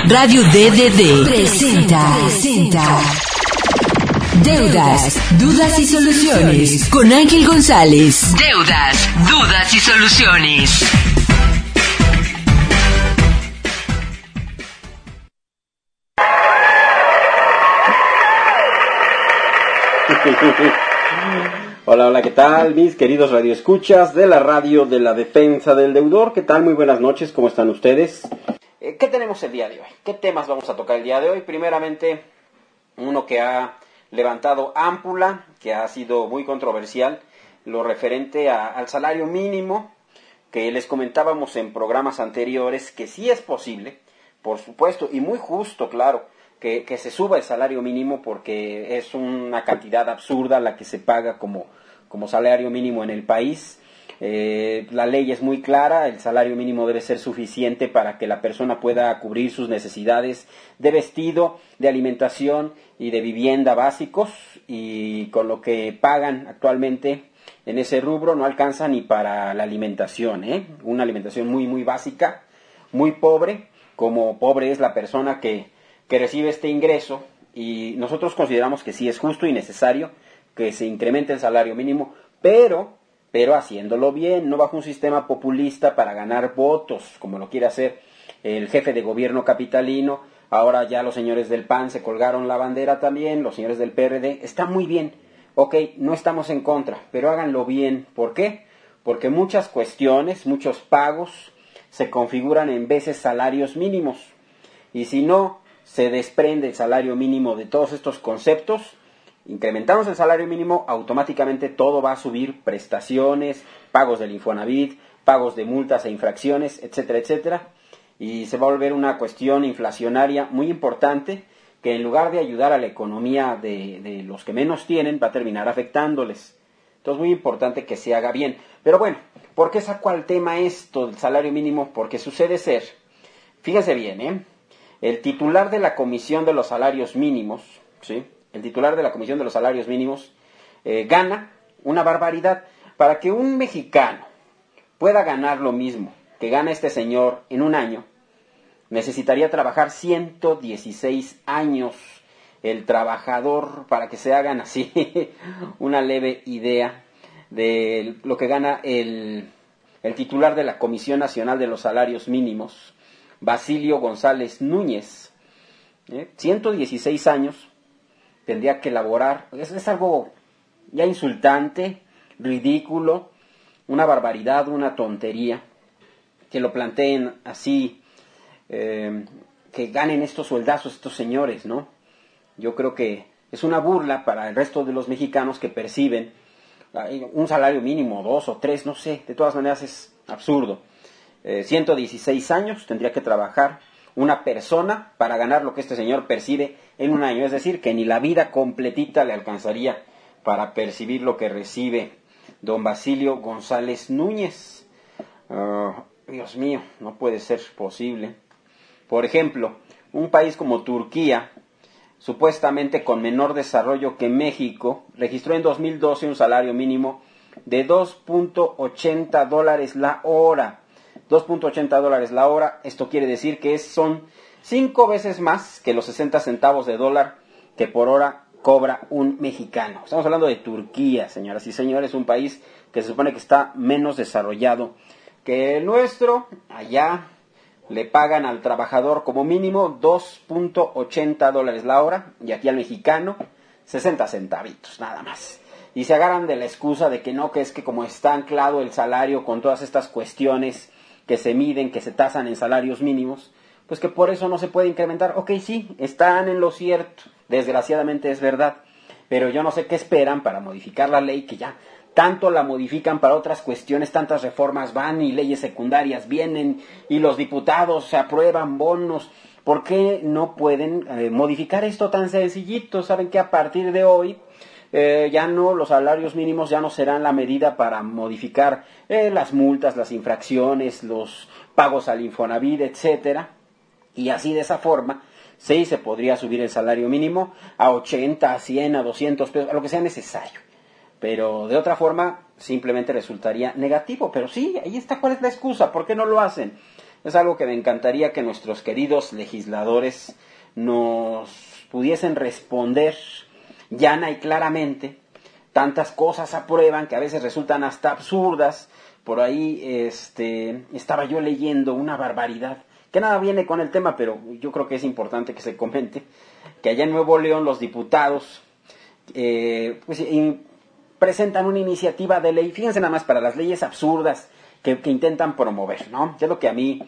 Radio DDD presenta Deudas, Dudas y Soluciones con Ángel González. Deudas, Dudas y Soluciones. Hola, ¿qué tal? Mis queridos radioescuchas de la radio de la defensa del deudor. ¿Qué tal? Muy buenas noches, ¿cómo están ustedes? ¿Qué tenemos el día de hoy? ¿Qué temas vamos a tocar el día de hoy? Primeramente, uno que ha levantado ámpula, que ha sido muy controversial, lo referente al salario mínimo, que les comentábamos en programas anteriores, que sí es posible, por supuesto, y muy justo, claro, que se suba el salario mínimo porque es una cantidad absurda la que se paga como salario mínimo en el país. La ley es muy clara, el salario mínimo debe ser suficiente para que la persona pueda cubrir sus necesidades de vestido, de alimentación y de vivienda básicos, y con lo que pagan actualmente en ese rubro no alcanza ni para la alimentación, una alimentación muy muy básica, muy pobre, como pobre es la persona que recibe este ingreso, y nosotros consideramos que sí es justo y necesario que se incremente el salario mínimo, pero haciéndolo bien, no bajo un sistema populista para ganar votos, como lo quiere hacer el jefe de gobierno capitalino. Ahora ya los señores del PAN se colgaron la bandera también, los señores del PRD, está muy bien, ok, no estamos en contra, pero háganlo bien. ¿Por qué? Porque muchas cuestiones, muchos pagos se configuran en veces salarios mínimos, y si no se desprende el salario mínimo de todos estos conceptos, incrementamos el salario mínimo, automáticamente todo va a subir: prestaciones, pagos del Infonavit, pagos de multas e infracciones, etcétera, etcétera, y se va a volver una cuestión inflacionaria muy importante que, en lugar de ayudar a la economía de los que menos tienen, va a terminar afectándoles. Entonces, muy importante que se haga bien. Pero bueno, ¿por qué saco al tema esto del salario mínimo? Porque sucede ser, fíjense bien, el titular de la Comisión de los Salarios Mínimos, ¿sí? El titular de la Comisión de los Salarios Mínimos gana una barbaridad. Para que un mexicano pueda ganar lo mismo que gana este señor en un año, necesitaría trabajar 116 años el trabajador, para que se hagan así una leve idea de lo que gana el titular de la Comisión Nacional de los Salarios Mínimos, Basilio González Núñez. 116 años tendría que elaborar. Es algo ya insultante, ridículo, una barbaridad, una tontería, que lo planteen así, que ganen estos sueldazos estos señores, ¿no? Yo creo que es una burla para el resto de los mexicanos que perciben un salario mínimo, 2 o 3, no sé, de todas maneras es absurdo. 116 años tendría que trabajar una persona para ganar lo que este señor percibe en un año. Es decir, que ni la vida completita le alcanzaría para percibir lo que recibe don Basilio González Núñez. Dios mío, no puede ser posible. Por ejemplo, un país como Turquía, supuestamente con menor desarrollo que México, registró en 2012 un salario mínimo de $2.80 la hora. $2.80 la hora, esto quiere decir que son 5 veces más que los 60 centavos de dólar que por hora cobra un mexicano. Estamos hablando de Turquía, señoras y señores, un país que se supone que está menos desarrollado que el nuestro. Allá le pagan al trabajador como mínimo $2.80 la hora, y aquí al mexicano 60 centavitos, nada más. Y se agarran de la excusa de que no, que es que como está anclado el salario con todas estas cuestiones que se miden, que se tasan en salarios mínimos, pues que por eso no se puede incrementar. Ok, sí, están en lo cierto, desgraciadamente es verdad, pero yo no sé qué esperan para modificar la ley, que ya tanto la modifican para otras cuestiones, tantas reformas van y leyes secundarias vienen y los diputados se aprueban bonos. ¿Por qué no pueden modificar esto tan sencillito? Saben que a partir de hoy ya no, los salarios mínimos ya no serán la medida para modificar las multas, las infracciones, los pagos al Infonavit, etcétera, y así, de esa forma, sí se podría subir el salario mínimo a 80, a 100, a 200 pesos, a lo que sea necesario. Pero de otra forma simplemente resultaría negativo. Pero sí, ahí está, ¿cuál es la excusa? ¿Por qué no lo hacen? Es algo que me encantaría que nuestros queridos legisladores nos pudiesen responder llana y claramente. Tantas cosas aprueban que a veces resultan hasta absurdas. Por ahí estaba yo leyendo una barbaridad, que nada viene con el tema, pero yo creo que es importante que se comente, que allá en Nuevo León los diputados presentan una iniciativa de ley, fíjense nada más, para las leyes absurdas que intentan promover, ¿no? Es lo que a mí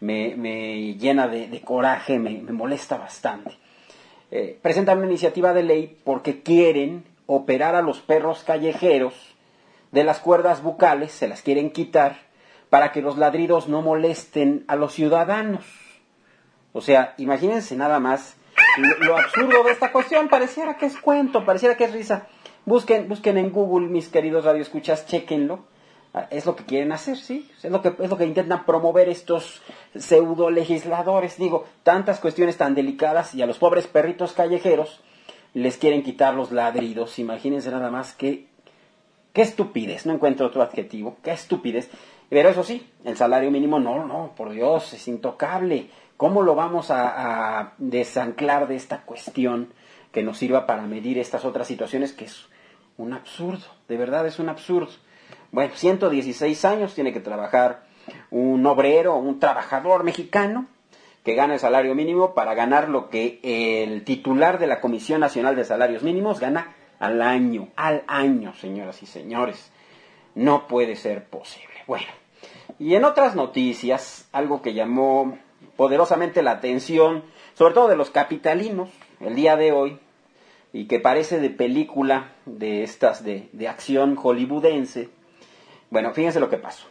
me llena de coraje, me molesta bastante. Presentan una iniciativa de ley porque quieren operar a los perros callejeros de las cuerdas bucales, se las quieren quitar para que los ladridos no molesten a los ciudadanos. O sea, imagínense nada más lo absurdo de esta cuestión. Pareciera que es cuento, pareciera que es risa. Busquen en Google, mis queridos radioescuchas, chéquenlo. Es lo que quieren hacer, ¿sí? Es lo que intentan promover estos pseudo legisladores. Digo, tantas cuestiones tan delicadas y a los pobres perritos callejeros les quieren quitar los ladridos. Imagínense nada más qué estupidez, no encuentro otro adjetivo, qué estupidez. Pero eso sí, el salario mínimo, no, por Dios, es intocable. ¿Cómo lo vamos a desanclar de esta cuestión que nos sirva para medir estas otras situaciones? Que es un absurdo, de verdad es un absurdo. Bueno, 116 años tiene que trabajar un obrero, un trabajador mexicano que gana el salario mínimo para ganar lo que el titular de la Comisión Nacional de Salarios Mínimos gana al año, señoras y señores. No puede ser posible. Bueno, y en otras noticias, algo que llamó poderosamente la atención, sobre todo de los capitalinos, el día de hoy, y que parece de película de estas de acción hollywoodense. Bueno, fíjense lo que pasó.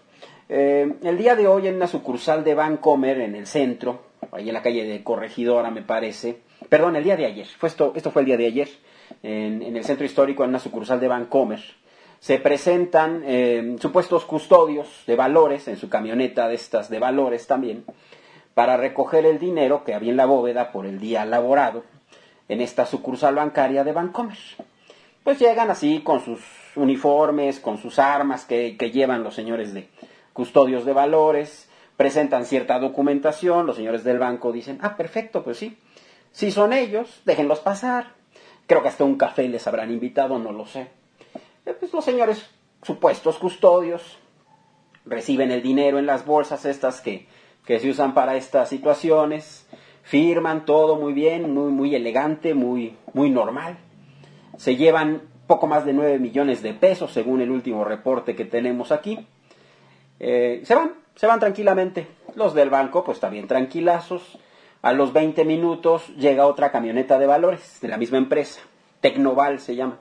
El día de hoy en una sucursal de Bancomer en el centro, ahí en la calle de Corregidora me parece, perdón, el día de ayer, esto fue el día de ayer, en el centro histórico en una sucursal de Bancomer, se presentan supuestos custodios de valores en su camioneta de estas de valores también, para recoger el dinero que había en la bóveda por el día laborado en esta sucursal bancaria de Bancomer. Pues llegan así con sus uniformes, con sus armas que llevan los señores de custodios de valores, presentan cierta documentación, los señores del banco dicen, perfecto, pues sí, si son ellos, déjenlos pasar. Creo que hasta un café les habrán invitado, no lo sé. Pues los señores supuestos custodios reciben el dinero en las bolsas estas que se usan para estas situaciones, firman todo muy bien, muy elegante, muy normal. Se llevan poco más de 9 millones de pesos, según el último reporte que tenemos aquí. Se van tranquilamente. Los del banco, pues también tranquilazos. A los 20 minutos llega otra camioneta de valores, de la misma empresa. Tecnoval se llama.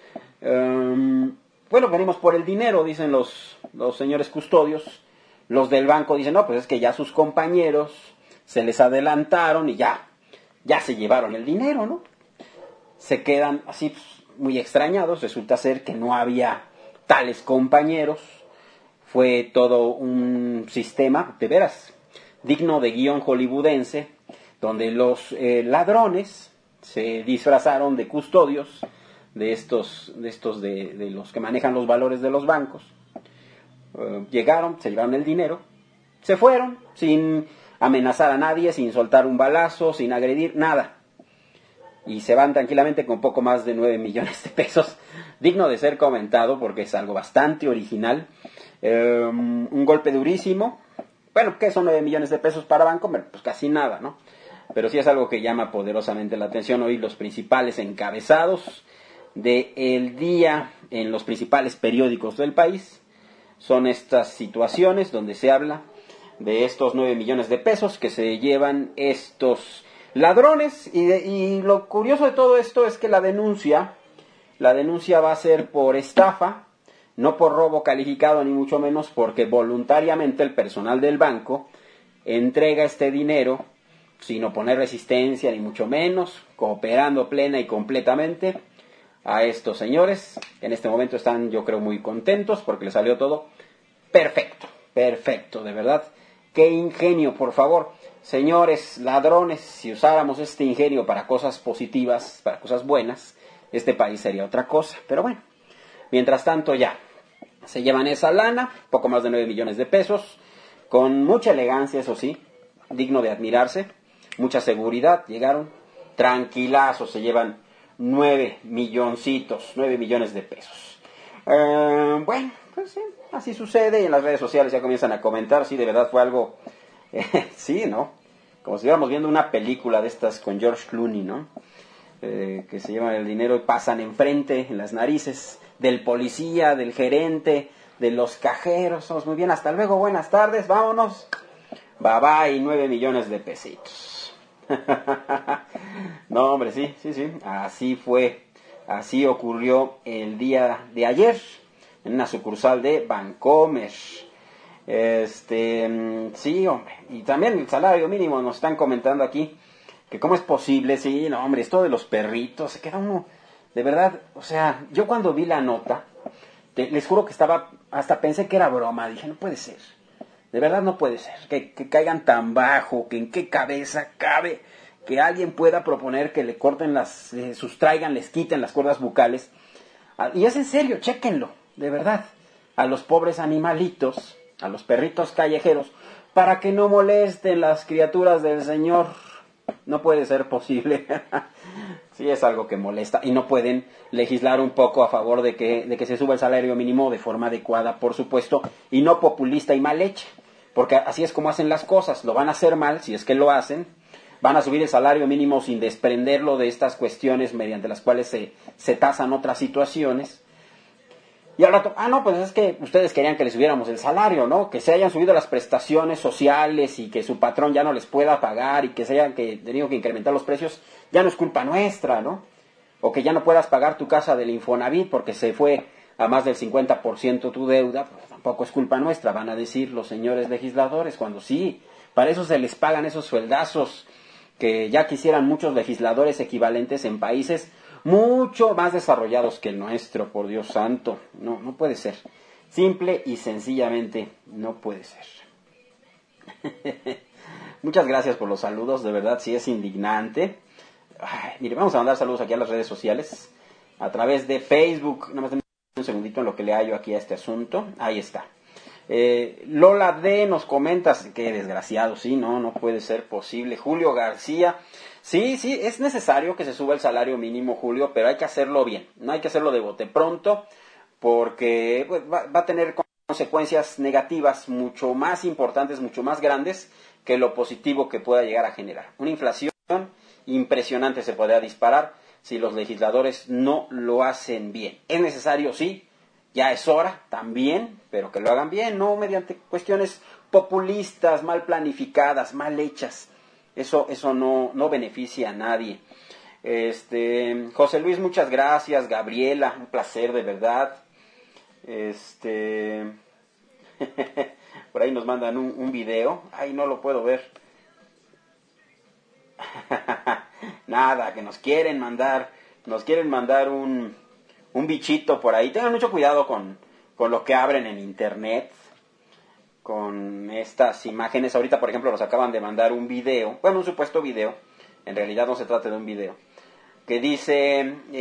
Bueno, venimos por el dinero, dicen los señores custodios. Los del banco dicen, no, pues es que ya sus compañeros se les adelantaron y ya se llevaron el dinero, ¿no? Se quedan así pues, muy extrañados. Resulta ser que no había tales compañeros. Fue todo un sistema, de veras, digno de guión hollywoodense, donde los ladrones se disfrazaron de custodios de los que manejan los valores de los bancos. Llegaron, se llevaron el dinero, se fueron sin amenazar a nadie, sin soltar un balazo, sin agredir, nada. Y se van tranquilamente con poco más de 9 millones de pesos. Digno de ser comentado porque es algo bastante original. Un golpe durísimo. Bueno, ¿qué son 9 millones de pesos para Bancomer? Pues casi nada, ¿no? Pero sí es algo que llama poderosamente la atención. Hoy los principales encabezados del día en los principales periódicos del país son estas situaciones donde se habla de estos 9 millones de pesos que se llevan estos ladrones. Y lo curioso de todo esto es que la denuncia va a ser por estafa, no por robo calificado ni mucho menos, porque voluntariamente el personal del banco entrega este dinero sin oponer resistencia ni mucho menos, cooperando plena y completamente a estos señores. En este momento están, yo creo, muy contentos porque les salió todo perfecto, de verdad. ¡Qué ingenio, por favor! Señores ladrones, si usáramos este ingenio para cosas positivas, para cosas buenas, este país sería otra cosa. Pero bueno, mientras tanto ya se llevan esa lana, poco más de 9 millones de pesos, con mucha elegancia, eso sí, digno de admirarse, mucha seguridad, llegaron tranquilazos, se llevan 9 millones de pesos. Bueno, pues sí, así sucede y en las redes sociales ya comienzan a comentar, sí, de verdad fue algo, sí, ¿no? Como si estuviéramos viendo una película de estas con George Clooney, ¿no? Que se llevan el dinero y pasan enfrente, en las narices, del policía, del gerente, de los cajeros. Somos muy bien, hasta luego, buenas tardes, vámonos. Bye bye, 9 millones de pesitos. No, hombre, sí, así fue, así ocurrió el día de ayer, en una sucursal de Bancomer. Sí, hombre, y también el salario mínimo, nos están comentando aquí, que cómo es posible, sí, no, hombre, esto de los perritos, se queda uno, de verdad, o sea, yo cuando vi la nota, les juro que hasta pensé que era broma, dije, no puede ser, de verdad no puede ser, que caigan tan bajo, que en qué cabeza cabe que alguien pueda proponer que le corten sustraigan, les quiten las cuerdas bucales, y es en serio, chéquenlo, de verdad, a los pobres animalitos, a los perritos callejeros, para que no molesten las criaturas del Señor. No puede ser posible. Sí, es algo que molesta. Y no pueden legislar un poco a favor de que se suba el salario mínimo de forma adecuada, por supuesto, y no populista y mal hecha. Porque así es como hacen las cosas. Lo van a hacer mal, si es que lo hacen. Van a subir el salario mínimo sin desprenderlo de estas cuestiones mediante las cuales se tasan otras situaciones. Y al rato, no, pues es que ustedes querían que les subiéramos el salario, ¿no? Que se hayan subido las prestaciones sociales y que su patrón ya no les pueda pagar y que se hayan tenido que incrementar los precios, ya no es culpa nuestra, ¿no? O que ya no puedas pagar tu casa del Infonavit porque se fue a más del 50% tu deuda, pues tampoco es culpa nuestra, van a decir los señores legisladores, cuando sí, para eso se les pagan esos sueldazos que ya quisieran muchos legisladores equivalentes en países mucho más desarrollados que el nuestro, por Dios santo. No puede ser. Simple y sencillamente no puede ser. Muchas gracias por los saludos, de verdad, sí es indignante. Mire, vamos a mandar saludos aquí a las redes sociales, a través de Facebook. Nada más un segundito en lo que le hallo aquí a este asunto. Ahí está. Lola D nos comenta, qué desgraciado, sí, no puede ser posible. Julio García, sí, es necesario que se suba el salario mínimo, Julio, pero hay que hacerlo bien, no hay que hacerlo de bote pronto, porque pues, va a tener consecuencias negativas mucho más importantes, mucho más grandes que lo positivo que pueda llegar a generar. Una inflación impresionante se podría disparar si los legisladores no lo hacen bien. Es necesario, sí. Ya es hora también, pero que lo hagan bien, no mediante cuestiones populistas, mal planificadas, mal hechas. Eso no beneficia a nadie. José Luis, muchas gracias. Gabriela, un placer de verdad. Por ahí nos mandan un video. Ay, no lo puedo ver. Nada, que nos quieren mandar un bichito por ahí. Tengan mucho cuidado con lo que abren en internet, con estas imágenes. Ahorita, por ejemplo, nos acaban de mandar un video, bueno, un supuesto video, en realidad no se trata de un video, que dice,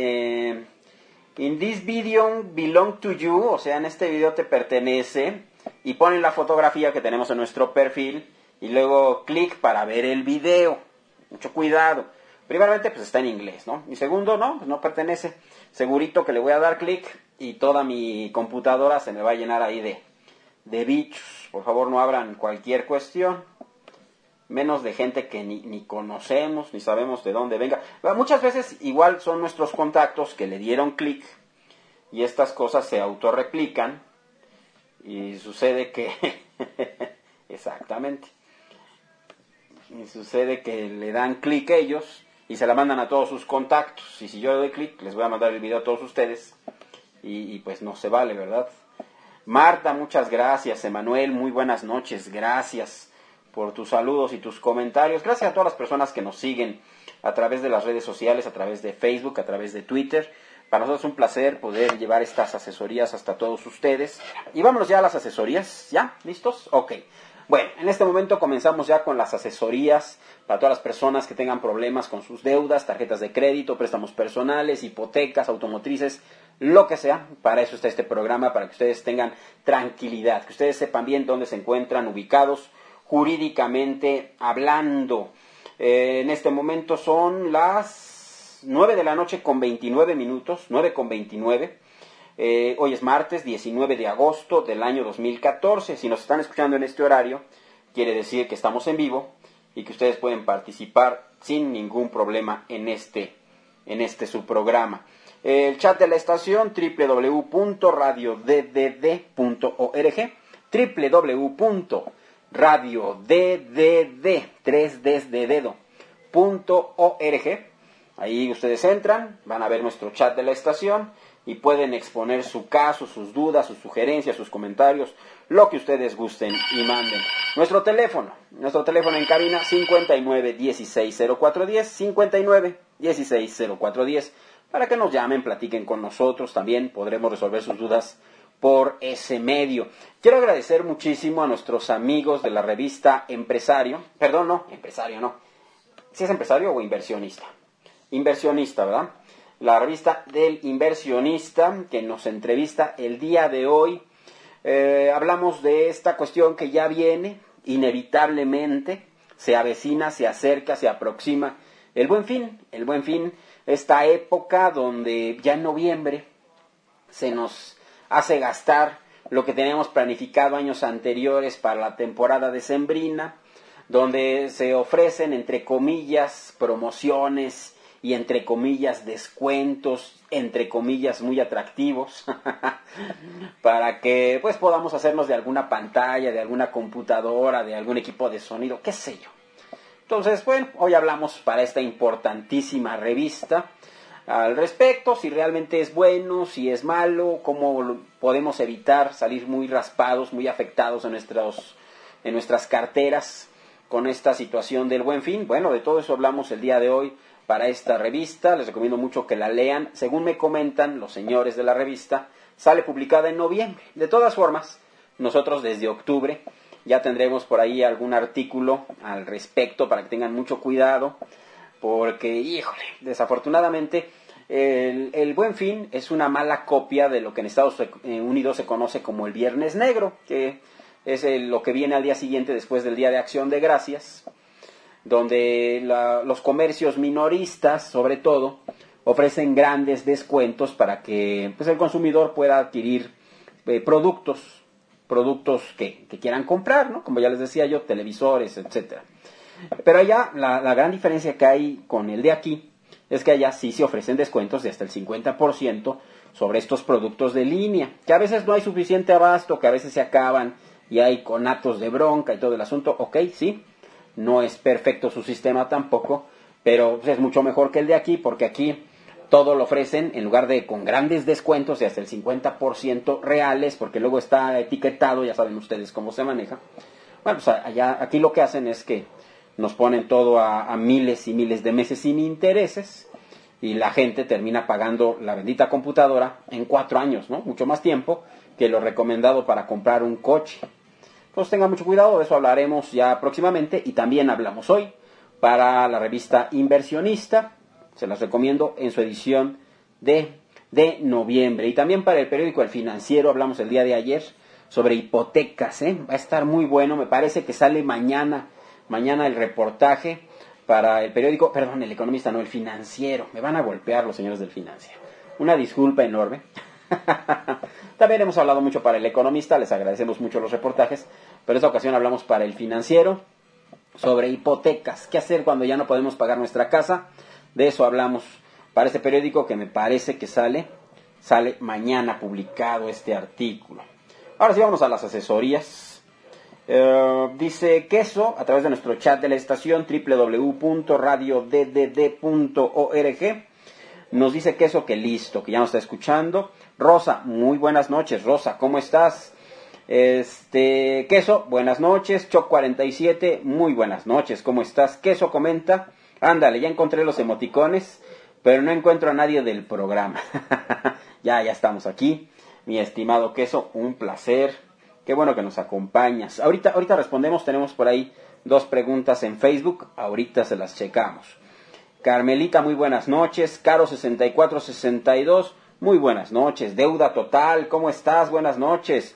in this video belong to you, o sea, en este video te pertenece, y ponen la fotografía que tenemos en nuestro perfil, y luego clic para ver el video. Mucho cuidado. Primeramente, pues está en inglés, ¿no? Y segundo, no, pues no pertenece. Segurito que le voy a dar clic y toda mi computadora se me va a llenar ahí de bichos. Por favor, no abran cualquier cuestión. Menos de gente que ni conocemos, ni sabemos de dónde venga. Muchas veces igual son nuestros contactos que le dieron clic y estas cosas se autorreplican y sucede que... Exactamente. Y sucede que le dan clic ellos y se la mandan a todos sus contactos. Y si yo le doy clic, les voy a mandar el video a todos ustedes. Y pues no se vale, ¿verdad? Marta, muchas gracias. Emanuel, muy buenas noches. Gracias por tus saludos y tus comentarios. Gracias a todas las personas que nos siguen a través de las redes sociales, a través de Facebook, a través de Twitter. Para nosotros es un placer poder llevar estas asesorías hasta todos ustedes. Y vámonos ya a las asesorías. ¿Ya? ¿Listos? Ok. Bueno, en este momento comenzamos ya con las asesorías para todas las personas que tengan problemas con sus deudas, tarjetas de crédito, préstamos personales, hipotecas, automotrices, lo que sea. Para eso está este programa, para que ustedes tengan tranquilidad, que ustedes sepan bien dónde se encuentran ubicados jurídicamente hablando. En este momento son las 9 de la noche con 29 minutos, 9 con 29. Hoy es martes 19 de agosto del año 2014. Si nos están escuchando en este horario, quiere decir que estamos en vivo y que ustedes pueden participar sin ningún problema en este su programa. El chat de la estación www.radiodddd.org, www.radiodddd.org. Ahí ustedes entran, van a ver nuestro chat de la estación y pueden exponer su caso, sus dudas, sus sugerencias, sus comentarios, lo que ustedes gusten y manden. Nuestro teléfono en cabina 59 16 0410, 59 16 0410, para que nos llamen, platiquen con nosotros, también podremos resolver sus dudas por ese medio. Quiero agradecer muchísimo a nuestros amigos de la revista Empresario, ¿si es empresario o inversionista? Inversionista, ¿verdad? La revista del Inversionista, que nos entrevista el día de hoy. Hablamos de esta cuestión que ya viene, inevitablemente, se avecina, se acerca, se aproxima el Buen Fin, esta época donde ya en noviembre se nos hace gastar lo que teníamos planificado años anteriores para la temporada decembrina, donde se ofrecen, entre comillas, promociones y entre comillas descuentos, entre comillas muy atractivos, para que pues podamos hacernos de alguna pantalla, de alguna computadora, de algún equipo de sonido, qué sé yo. Entonces, bueno, hoy hablamos para esta importantísima revista al respecto, si realmente es bueno, si es malo, cómo podemos evitar salir muy raspados, muy afectados en nuestras carteras con esta situación del Buen Fin. Bueno, de todo eso hablamos el día de hoy para esta revista. Les recomiendo mucho que la lean. Según me comentan los señores de la revista, sale publicada en noviembre. De todas formas, nosotros desde octubre ya tendremos por ahí algún artículo al respecto para que tengan mucho cuidado, porque, híjole, desafortunadamente el Buen Fin es una mala copia de lo que en Estados Unidos se conoce como el Viernes Negro, que es lo que viene al día siguiente después del Día de Acción de Gracias, donde los comercios minoristas, sobre todo, ofrecen grandes descuentos para que pues, el consumidor pueda adquirir productos que quieran comprar, ¿no? Como ya les decía yo, televisores, etcétera. Pero allá la gran diferencia que hay con el de aquí es que allá sí se ofrecen descuentos de hasta el 50% sobre estos productos de línea, que a veces no hay suficiente abasto, que a veces se acaban y hay conatos de bronca y todo el asunto. Ok, sí, no es perfecto su sistema tampoco, pero pues, es mucho mejor que el de aquí, porque aquí todo lo ofrecen en lugar de con grandes descuentos de hasta el 50% reales, porque luego está etiquetado, ya saben ustedes cómo se maneja. Bueno, pues aquí lo que hacen es que nos ponen todo a miles y miles de meses sin intereses y la gente termina pagando la bendita computadora en 4 años, ¿no? Mucho más tiempo que lo recomendado para comprar un coche. Entonces tengan mucho cuidado, de eso hablaremos ya próximamente y también hablamos hoy para la revista Inversionista. Se las recomiendo en su edición de noviembre. Y también para el periódico El Financiero, hablamos el día de ayer sobre hipotecas, Va a estar muy bueno, me parece que sale mañana el reportaje para el periódico, perdón, El Economista, no, El Financiero. Me van a golpear los señores del Financiero. Una disculpa enorme. También hemos hablado mucho para El Economista, les agradecemos mucho los reportajes, pero en esta ocasión hablamos para El Financiero sobre hipotecas. ¿Qué hacer cuando ya no podemos pagar nuestra casa? De eso hablamos para este periódico que me parece que sale mañana publicado este artículo. Ahora sí vamos a las asesorías. Dice Queso a través de nuestro chat de la estación www.radiodddd.org. Nos dice Queso que listo, que ya nos está escuchando. Rosa, muy buenas noches. Rosa, ¿cómo estás? Queso, buenas noches. Choc 47, muy buenas noches. ¿Cómo estás? Queso comenta: ándale, ya encontré los emoticones, pero no encuentro a nadie del programa. ya estamos aquí. Mi estimado Queso, un placer. Qué bueno que nos acompañas. Ahorita respondemos, tenemos por ahí 2 preguntas en Facebook. Ahorita se las checamos. Carmelita, muy buenas noches. Caro 6462, Muy buenas noches. Deuda total, ¿cómo estás? Buenas noches.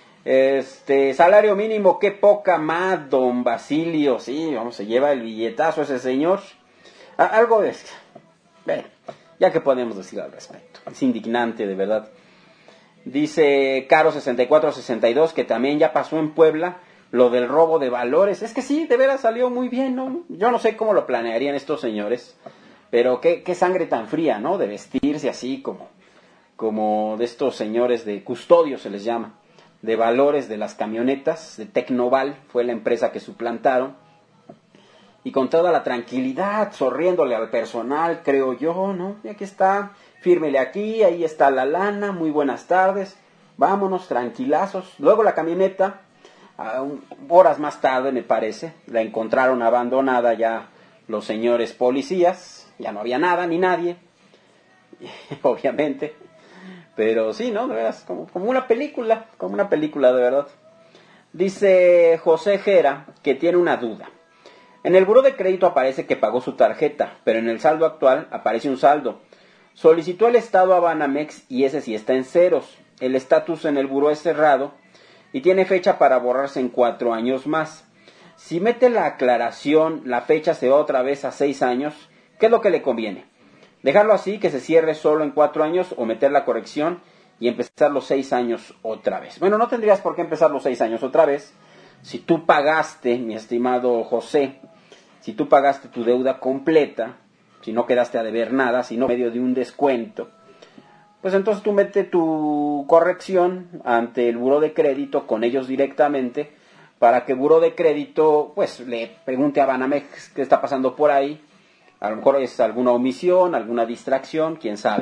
Salario mínimo, qué poca más, don Basilio. Sí, vamos, se lleva el billetazo ese señor. Algo de... Bueno, ya que podemos decir al respecto. Es indignante, de verdad. Dice Caro 6462 que también ya pasó en Puebla lo del robo de valores. Es que sí, de veras salió muy bien, ¿no? Yo no sé cómo lo planearían estos señores, pero qué sangre tan fría, ¿no? De vestirse así como de estos señores de custodio, se les llama, de valores de las camionetas, de Tecnoval, fue la empresa que suplantaron, y con toda la tranquilidad, sonriéndole al personal, creo yo, ¿no? Y aquí está, fírmele aquí, ahí está la lana, muy buenas tardes, vámonos, tranquilazos. Luego la camioneta, horas más tarde me parece, la encontraron abandonada ya los señores policías, ya no había nada ni nadie, obviamente, pero sí, ¿no? De veras, como una película de verdad. Dice José Jera que tiene una duda. En el buró de crédito aparece que pagó su tarjeta, pero en el saldo actual aparece un saldo. Solicitó el estado a Banamex y ese sí está en ceros. El estatus en el buró es cerrado y tiene fecha para borrarse en 4 años más. Si mete la aclaración, la fecha se va otra vez a 6 años. ¿Qué es lo que le conviene? ¿Dejarlo así, que se cierre solo en 4 años, o meter la corrección y empezar los 6 años otra vez? Bueno, no tendrías por qué empezar los 6 años otra vez. Si tú pagaste, mi estimado José, si tú pagaste tu deuda completa, si no quedaste a deber nada, si no medio de un descuento, pues entonces tú mete tu corrección ante el buró de crédito con ellos directamente, para que el buró de crédito pues le pregunte a Banamex qué está pasando por ahí. A lo mejor es alguna omisión, alguna distracción, quién sabe.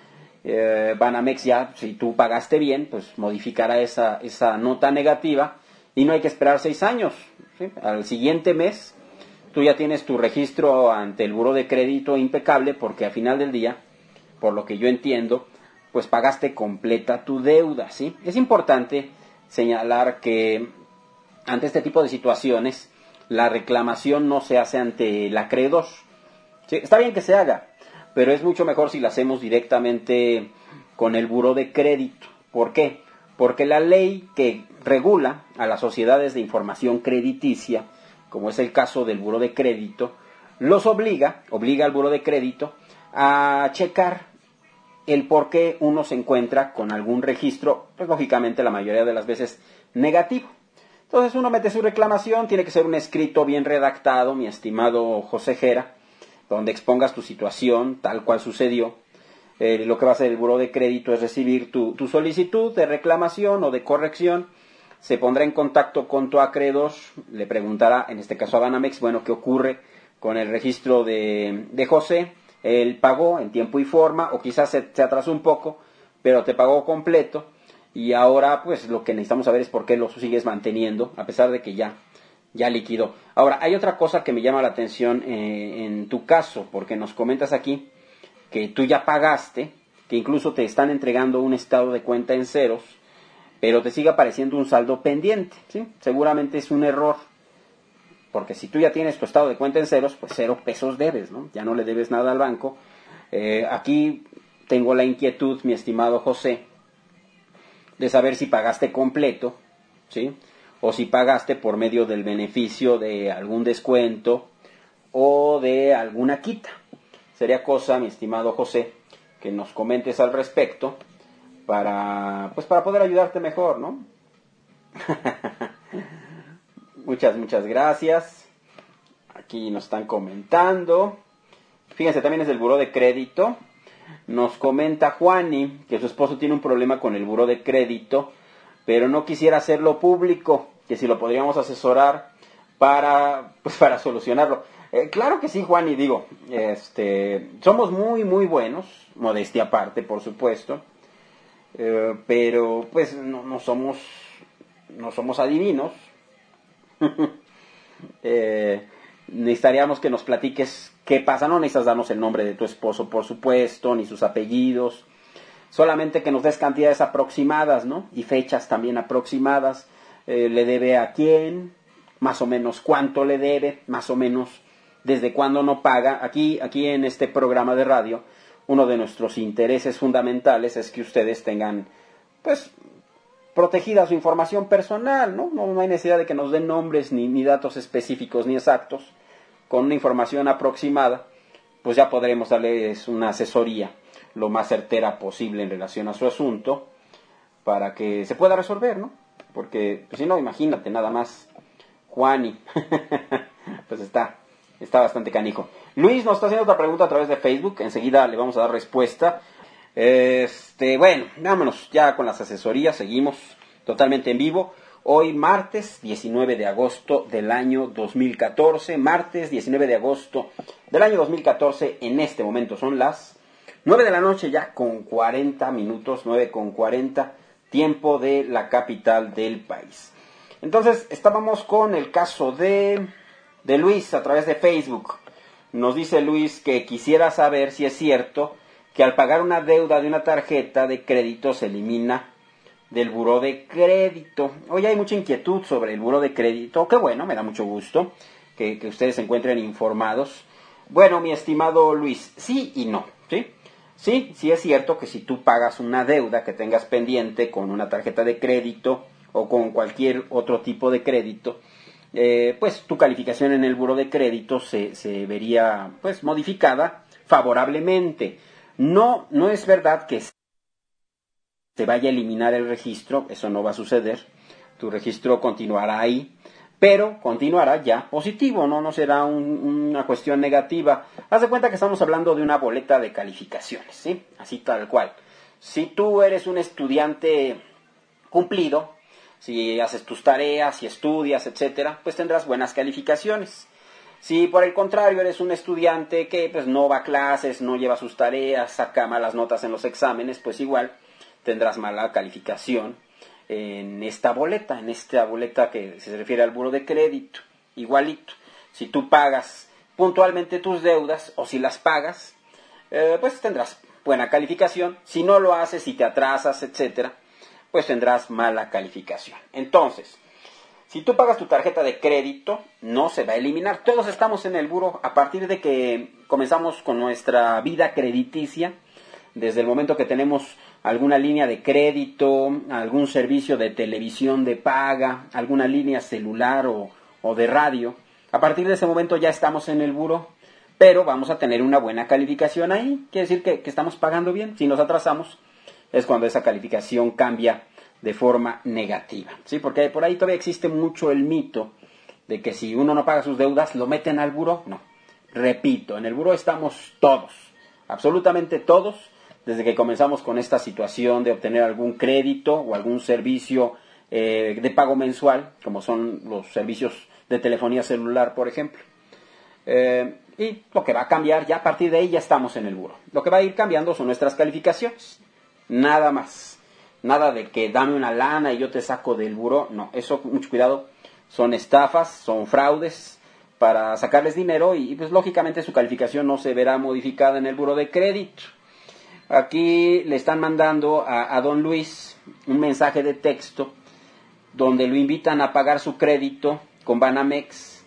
Banamex ya, si tú pagaste bien, pues modificará esa nota negativa y no hay que esperar 6 años, ¿sí? Al siguiente mes tú ya tienes tu registro ante el buró de crédito impecable, porque al final del día, por lo que yo entiendo, pues pagaste completa tu deuda, ¿sí? Es importante señalar que ante este tipo de situaciones la reclamación no se hace ante el acreedor. Sí, está bien que se haga, pero es mucho mejor si la hacemos directamente con el buró de crédito. ¿Por qué? Porque la ley que regula a las sociedades de información crediticia, como es el caso del buró de crédito, los obliga al buró de crédito a checar el por qué uno se encuentra con algún registro, pues lógicamente la mayoría de las veces negativo. Entonces uno mete su reclamación, tiene que ser un escrito bien redactado, mi estimado José Jera, donde expongas tu situación tal cual sucedió. Lo que va a hacer el buró de crédito es recibir tu solicitud de reclamación o de corrección, se pondrá en contacto con tu acreedor, le preguntará, en este caso a Banamex, bueno, ¿qué ocurre con el registro de José? Él pagó en tiempo y forma, o quizás se atrasó un poco, pero te pagó completo, y ahora pues lo que necesitamos saber es por qué lo sigues manteniendo, a pesar de que ya liquidó. Ahora, hay otra cosa que me llama la atención en tu caso, porque nos comentas aquí que tú ya pagaste, que incluso te están entregando un estado de cuenta en ceros, pero te sigue apareciendo un saldo pendiente, ¿sí? Seguramente es un error, porque si tú ya tienes tu estado de cuenta en ceros, pues 0 pesos debes, ¿no? Ya no le debes nada al banco. Aquí tengo la inquietud, mi estimado José, de saber si pagaste completo, ¿sí? O si pagaste por medio del beneficio de algún descuento o de alguna quita. Sería cosa, mi estimado José, que nos comentes al respecto para poder ayudarte mejor, ¿no? Muchas gracias. Aquí nos están comentando. Fíjense, también es del buró de crédito. Nos comenta Juani que su esposo tiene un problema con el buró de crédito, pero no quisiera hacerlo público, que si lo podríamos asesorar para solucionarlo. Claro que sí, Juan, y digo, somos muy buenos, modestia aparte, por supuesto, pero pues no somos adivinos. Necesitaríamos que nos platiques qué pasa. No necesitas darnos el nombre de tu esposo, por supuesto, ni sus apellidos, solamente que nos des cantidades aproximadas, ¿no? Y fechas también aproximadas. ¿Le debe a quién? Más o menos cuánto le debe, más o menos desde cuándo no paga. Aquí en este programa de radio, uno de nuestros intereses fundamentales es que ustedes tengan, pues, protegida su información personal, ¿no? No hay necesidad de que nos den nombres ni datos específicos ni exactos. Con una información aproximada, pues ya podremos darles una asesoría lo más certera posible en relación a su asunto para que se pueda resolver, ¿no? Porque, pues, si no, imagínate, nada más Juani, pues está bastante canijo. Luis nos está haciendo otra pregunta a través de Facebook, enseguida le vamos a dar respuesta. Bueno, vámonos ya con las asesorías, seguimos totalmente en vivo. Hoy martes 19 de agosto del año 2014, martes 19 de agosto del año 2014, en este momento son las 9 de la noche ya con 40 minutos, 9 con 40, tiempo de la capital del país. Entonces, estábamos con el caso de Luis a través de Facebook. Nos dice Luis que quisiera saber si es cierto que al pagar una deuda de una tarjeta de crédito se elimina del buró de crédito. Hoy hay mucha inquietud sobre el buró de crédito. Qué bueno, me da mucho gusto que ustedes se encuentren informados. Bueno, mi estimado Luis, sí y no, ¿sí? Sí es cierto que si tú pagas una deuda que tengas pendiente con una tarjeta de crédito o con cualquier otro tipo de crédito, pues tu calificación en el buró de crédito se vería, pues, modificada favorablemente. No es verdad que se vaya a eliminar el registro, eso no va a suceder, tu registro continuará ahí, pero continuará ya positivo, no será una cuestión negativa. Haz de cuenta que estamos hablando de una boleta de calificaciones, ¿sí? Así tal cual. Si tú eres un estudiante cumplido, si haces tus tareas, si estudias, etcétera, pues tendrás buenas calificaciones. Si por el contrario eres un estudiante que pues no va a clases, no lleva sus tareas, saca malas notas en los exámenes, pues igual tendrás mala calificación en esta boleta que se refiere al buró de crédito, igualito. Si tú pagas puntualmente tus deudas o si las pagas, pues tendrás buena calificación. Si no lo haces, si te atrasas, etcétera, pues tendrás mala calificación. Entonces, si tú pagas tu tarjeta de crédito, no se va a eliminar. Todos estamos en el buró a partir de que comenzamos con nuestra vida crediticia. Desde el momento que tenemos alguna línea de crédito, algún servicio de televisión de paga, alguna línea celular o de radio, a partir de ese momento ya estamos en el buró, pero vamos a tener una buena calificación ahí. Quiere decir que estamos pagando bien. Si nos atrasamos, es cuando esa calificación cambia de forma negativa, ¿sí? Porque por ahí todavía existe mucho el mito de que si uno no paga sus deudas, lo meten al buró. No, repito, en el buró estamos todos, absolutamente todos, desde que comenzamos con esta situación de obtener algún crédito o algún servicio de pago mensual, como son los servicios de telefonía celular, por ejemplo. Y lo que va a cambiar, ya a partir de ahí ya estamos en el buró. Lo que va a ir cambiando son nuestras calificaciones, nada más. Nada de que dame una lana y yo te saco del buró. No, eso, mucho cuidado, son estafas, son fraudes para sacarles dinero y pues lógicamente su calificación no se verá modificada en el buró de crédito. Aquí le están mandando a don Luis un mensaje de texto donde lo invitan a pagar su crédito con Banamex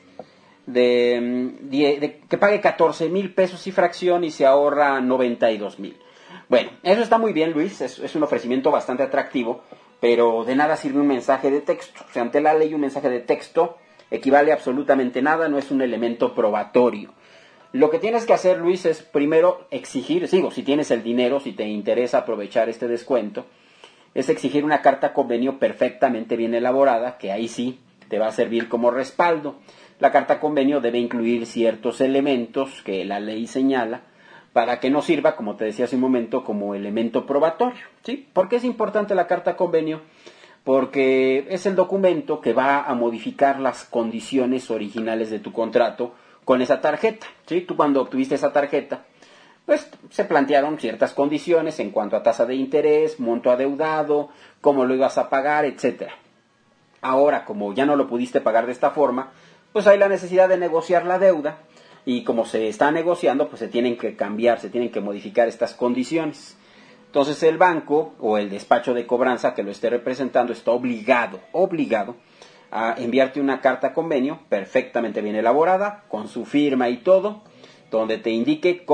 que pague 14,000 pesos y fracción y se ahorra 92,000. Bueno, eso está muy bien, Luis, es un ofrecimiento bastante atractivo, pero de nada sirve un mensaje de texto. O sea, ante la ley un mensaje de texto equivale a absolutamente nada, no es un elemento probatorio. Lo que tienes que hacer, Luis, es primero exigir, si tienes el dinero, si te interesa aprovechar este descuento, es exigir una carta convenio perfectamente bien elaborada, que ahí sí te va a servir como respaldo. La carta convenio debe incluir ciertos elementos que la ley señala, para que no sirva, como te decía hace un momento, como elemento probatorio, ¿sí? ¿Por qué es importante la carta convenio? Porque es el documento que va a modificar las condiciones originales de tu contrato con esa tarjeta, ¿sí? Tú cuando obtuviste esa tarjeta, pues se plantearon ciertas condiciones en cuanto a tasa de interés, monto adeudado, cómo lo ibas a pagar, etcétera. Ahora, como ya no lo pudiste pagar de esta forma, pues hay la necesidad de negociar la deuda. Y como se está negociando, pues se tienen que cambiar, se tienen que modificar estas condiciones. Entonces el banco o el despacho de cobranza que lo esté representando está obligado a enviarte una carta convenio perfectamente bien elaborada, con su firma y todo, donde te indique cómo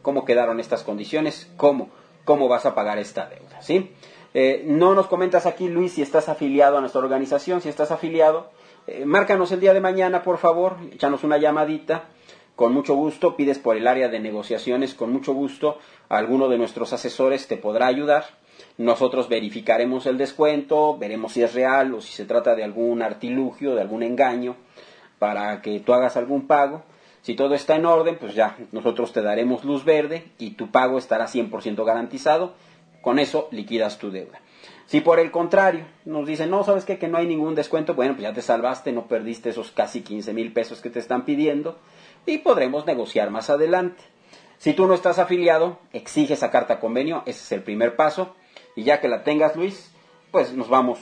cómo quedaron estas condiciones, cómo vas a pagar esta deuda, ¿sí? No nos comentas aquí, Luis, si estás afiliado a nuestra organización. Si estás afiliado, márcanos el día de mañana, por favor, échanos una llamadita, con mucho gusto, pides por el área de negociaciones, con mucho gusto, alguno de nuestros asesores te podrá ayudar. Nosotros verificaremos el descuento, veremos si es real o si se trata de algún artilugio, de algún engaño, para que tú hagas algún pago. Si todo está en orden, pues ya, nosotros te daremos luz verde y tu pago estará 100% garantizado. Con eso liquidas tu deuda. Si por el contrario nos dicen, no, ¿sabes qué? Que no hay ningún descuento, bueno, pues ya te salvaste, no perdiste esos casi 15,000 pesos que te están pidiendo y podremos negociar más adelante. Si tú no estás afiliado, exige esa carta convenio, ese es el primer paso. Y ya que la tengas, Luis, pues nos vamos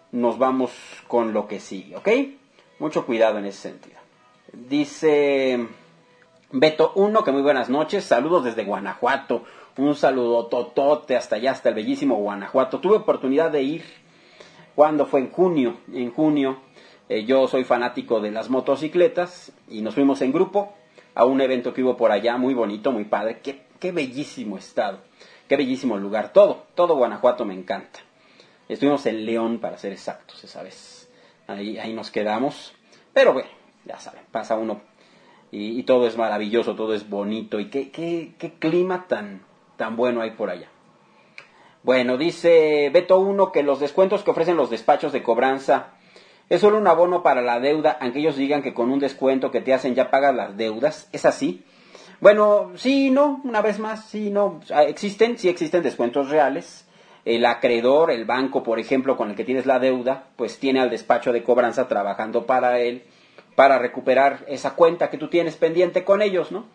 con lo que sigue, ¿ok? Mucho cuidado en ese sentido. Dice Beto 1, que muy buenas noches, saludos desde Guanajuato. Un saludo totote hasta allá, hasta el bellísimo Guanajuato. Tuve oportunidad de ir cuando fue en junio. Yo soy fanático de las motocicletas y nos fuimos en grupo a un evento que hubo por allá, muy bonito, muy padre. Qué bellísimo estado, qué bellísimo lugar. Todo Guanajuato me encanta. Estuvimos en León, para ser exactos, esa vez. Ahí nos quedamos. Pero bueno, ya saben, pasa uno y todo es maravilloso, todo es bonito. Y qué clima tan bueno hay por allá. Bueno, dice Beto 1 que los descuentos que ofrecen los despachos de cobranza es solo un abono para la deuda, aunque ellos digan que con un descuento que te hacen ya pagas las deudas. ¿Es así? Bueno, sí, no, una vez más, sí, no. Sí existen descuentos reales. El acreedor, el banco, por ejemplo, con el que tienes la deuda, pues tiene al despacho de cobranza trabajando para él, para recuperar esa cuenta que tú tienes pendiente con ellos, ¿no?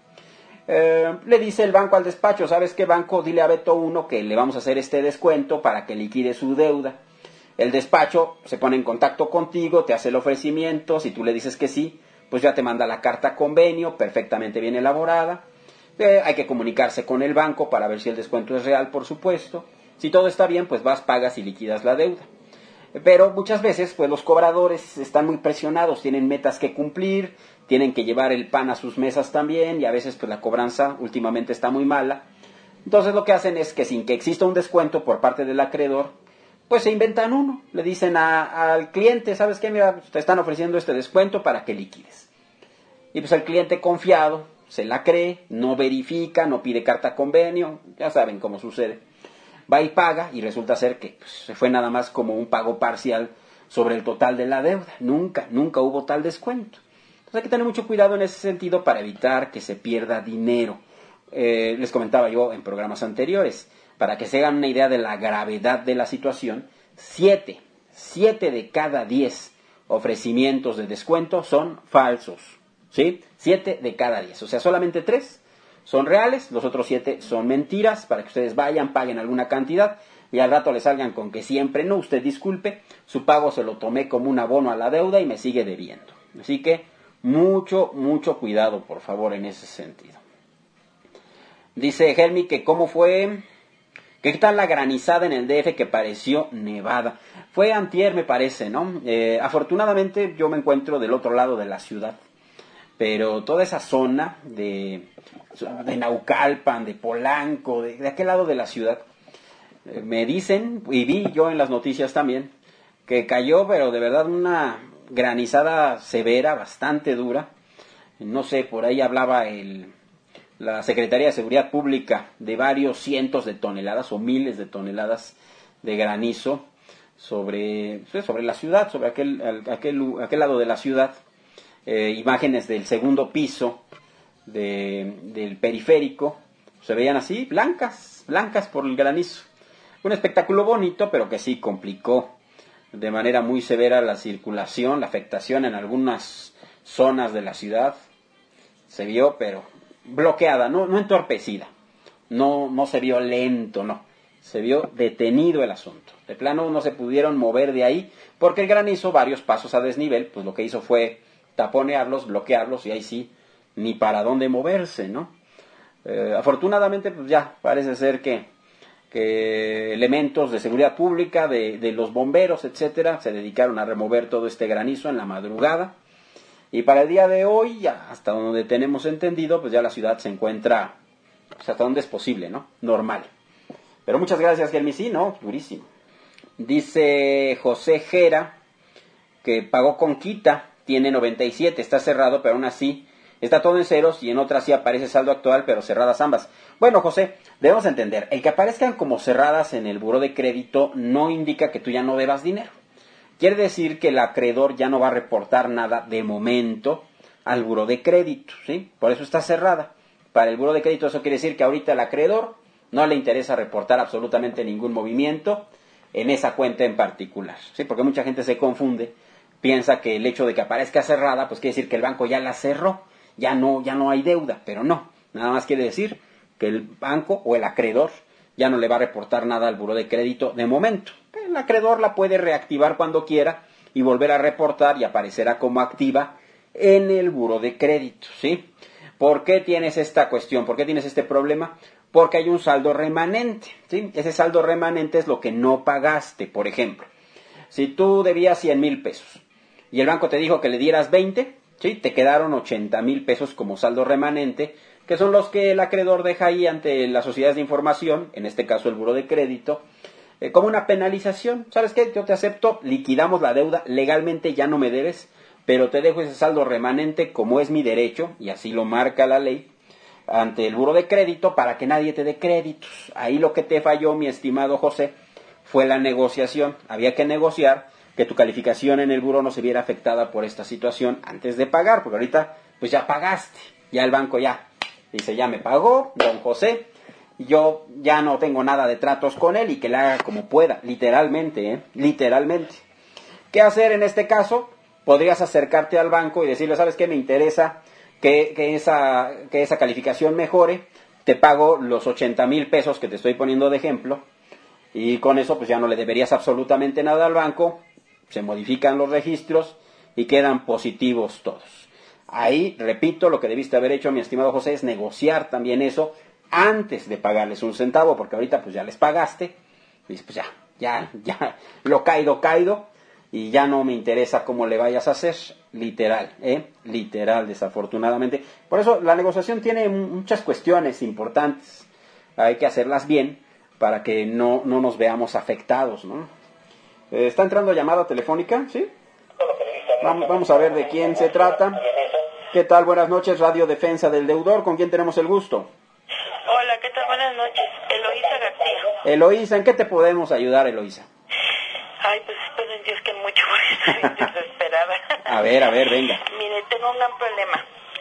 Le dice el banco al despacho, ¿sabes qué, banco? Dile a Beto 1 que le vamos a hacer este descuento para que liquide su deuda. El despacho se pone en contacto contigo, te hace el ofrecimiento, si tú le dices que sí, pues ya te manda la carta convenio, perfectamente bien elaborada. Hay que comunicarse con el banco para ver si el descuento es real, por supuesto. Si todo está bien, pues vas, pagas y liquidas la deuda. Pero muchas veces, pues los cobradores están muy presionados, tienen metas que cumplir, tienen que llevar el pan a sus mesas también, y a veces pues la cobranza últimamente está muy mala. Entonces lo que hacen es que sin que exista un descuento por parte del acreedor, pues se inventan uno. Le dicen al cliente, ¿sabes qué? Mira, te están ofreciendo este descuento para que liquides. Y pues el cliente confiado se la cree, no verifica, no pide carta convenio, ya saben cómo sucede. Va y paga y resulta ser que pues, se fue nada más como un pago parcial sobre el total de la deuda. Nunca hubo tal descuento. Entonces hay que tener mucho cuidado en ese sentido para evitar que se pierda dinero. Les comentaba yo en programas anteriores, para que se hagan una idea de la gravedad de la situación, 7 de cada 10 ofrecimientos de descuento son falsos, ¿sí? 7 de cada 10, o sea, solamente 3 son reales, los otros 7 son mentiras, para que ustedes vayan, paguen alguna cantidad y al rato le salgan con que siempre no, usted disculpe, su pago se lo tomé como un abono a la deuda y me sigue debiendo. Así que mucho cuidado, por favor, en ese sentido. Dice Helmi que cómo fue, ¿qué tal la granizada en el DF que pareció nevada? Fue antier, me parece, ¿no? Afortunadamente yo me encuentro del otro lado de la ciudad, pero toda esa zona de Naucalpan, de Polanco, de aquel lado de la ciudad, me dicen, y vi yo en las noticias también, que cayó, pero de verdad una granizada severa, bastante dura. No sé, por ahí hablaba la Secretaría de Seguridad Pública de varios cientos de toneladas o miles de toneladas de granizo sobre la ciudad, sobre aquel lado de la ciudad. Imágenes del segundo piso del periférico se veían así, blancas por el granizo. Un espectáculo bonito, pero que sí complicó de manera muy severa la circulación, la afectación en algunas zonas de la ciudad. Se vio, pero bloqueada, no entorpecida, no se vio lento, no, se vio detenido el asunto. De plano no se pudieron mover de ahí, porque el granizo, varios pasos a desnivel, pues lo que hizo fue taponearlos, bloquearlos, y ahí sí, ni para dónde moverse, ¿no? Afortunadamente, pues ya parece ser que elementos de seguridad pública, de los bomberos, etcétera, se dedicaron a remover todo este granizo en la madrugada. Y para el día de hoy, ya hasta donde tenemos entendido, pues ya la ciudad se encuentra Pues hasta dónde es posible, ¿no? Normal. Pero muchas gracias, Gelmi. Sí, no, durísimo. Dice José Jera que pagó con quita, tiene 97, está cerrado, pero aún así está todo en ceros y en otras sí aparece saldo actual, pero cerradas ambas. Bueno, José, debemos entender, el que aparezcan como cerradas en el buró de crédito no indica que tú ya no debas dinero. Quiere decir que el acreedor ya no va a reportar nada de momento al buró de crédito, ¿sí? Por eso está cerrada. Para el buró de crédito eso quiere decir que ahorita el acreedor no le interesa reportar absolutamente ningún movimiento en esa cuenta en particular, ¿sí? Porque mucha gente se confunde, piensa que el hecho de que aparezca cerrada, pues quiere decir que el banco ya la cerró, ya no hay deuda, pero no, nada más quiere decir que el banco o el acreedor ya no le va a reportar nada al buró de crédito de momento. El acreedor la puede reactivar cuando quiera y volver a reportar y aparecerá como activa en el buró de crédito, ¿sí? ¿Por qué tienes esta cuestión? ¿Por qué tienes este problema? Porque hay un saldo remanente, ¿sí? Ese saldo remanente es lo que no pagaste, por ejemplo. Si tú debías 100,000 pesos y el banco te dijo que le dieras 20, ¿sí? Te quedaron 80,000 pesos como saldo remanente, que son los que el acreedor deja ahí ante las sociedades de información, en este caso el buró de crédito, como una penalización. ¿Sabes qué? Yo te acepto, liquidamos la deuda, legalmente ya no me debes, pero te dejo ese saldo remanente como es mi derecho, y así lo marca la ley, ante el buró de crédito para que nadie te dé créditos. Ahí lo que te falló, mi estimado José, fue la negociación. Había que negociar que tu calificación en el buró no se viera afectada por esta situación antes de pagar, porque ahorita pues ya pagaste, ya el banco ya dice, ya me pagó don José, yo ya no tengo nada de tratos con él y que le haga como pueda, literalmente, literalmente. ¿Qué hacer en este caso? Podrías acercarte al banco y decirle, ¿sabes qué? Me interesa que esa calificación mejore, te pago los 80,000 pesos que te estoy poniendo de ejemplo, y con eso pues ya no le deberías absolutamente nada al banco, se modifican los registros y quedan positivos todos. Ahí, repito, lo que debiste haber hecho, mi estimado José, es negociar también eso antes de pagarles un centavo, porque ahorita pues ya les pagaste, y dices, pues ya, lo caído, y ya no me interesa cómo le vayas a hacer, literal, literal, desafortunadamente. Por eso la negociación tiene muchas cuestiones importantes, hay que hacerlas bien para que no nos veamos afectados, ¿no? ¿Está entrando llamada telefónica? ¿Sí? Vamos a ver de quién se trata. ¿Qué tal? Buenas noches, Radio Defensa del Deudor. ¿Con quién tenemos el gusto? Hola, ¿qué tal? Buenas noches. Eloísa García. Eloísa, ¿en qué te podemos ayudar, Eloísa? Ay, pues espero en Dios que mucho, porque estoy desesperada. A ver, venga. Mire, tengo un gran problema.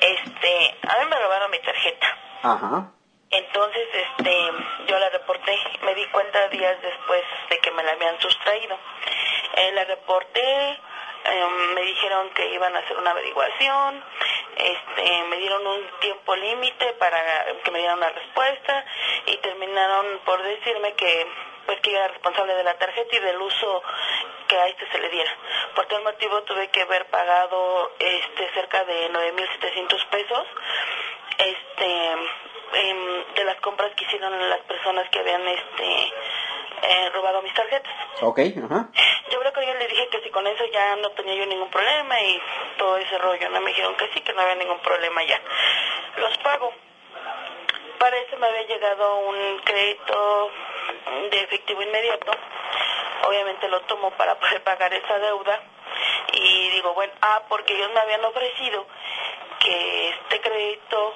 A mí me robaron mi tarjeta. Ajá. Entonces, yo la reporté. Me di cuenta días después de que me la habían sustraído. La reporté, me dijeron que iban a hacer una averiguación, me dieron un tiempo límite para que me dieran una respuesta y terminaron por decirme que yo era responsable de la tarjeta y del uso que a se le diera. Por tal motivo tuve que haber pagado cerca de 9,700 pesos de las compras que hicieron las personas que habían robado mis tarjetas. Ok, ajá. Yo creo que yo le dije que si con eso ya no tenía yo ningún problema y todo ese rollo, ¿no? Me dijeron que sí, que no había ningún problema ya. Los pago. Para eso me había llegado un crédito de efectivo inmediato. Obviamente lo tomo para poder pagar esa deuda. Y digo, bueno, porque ellos me habían ofrecido que este crédito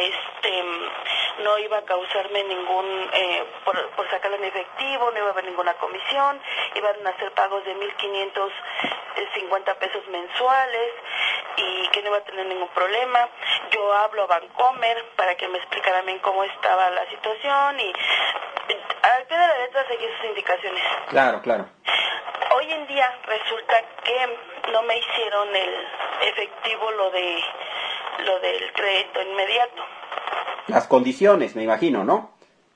no iba a causarme ningún, por sacarlo en efectivo, no iba a haber ninguna comisión, iban a hacer pagos de 1,550 pesos mensuales y que no iba a tener ningún problema. Yo hablo a Bancomer para que me explicaran bien cómo estaba la situación y al pie de la letra seguir sus indicaciones. Claro. Hoy en día resulta que no me hicieron el efectivo lo del crédito inmediato. Las condiciones, me imagino, ¿no?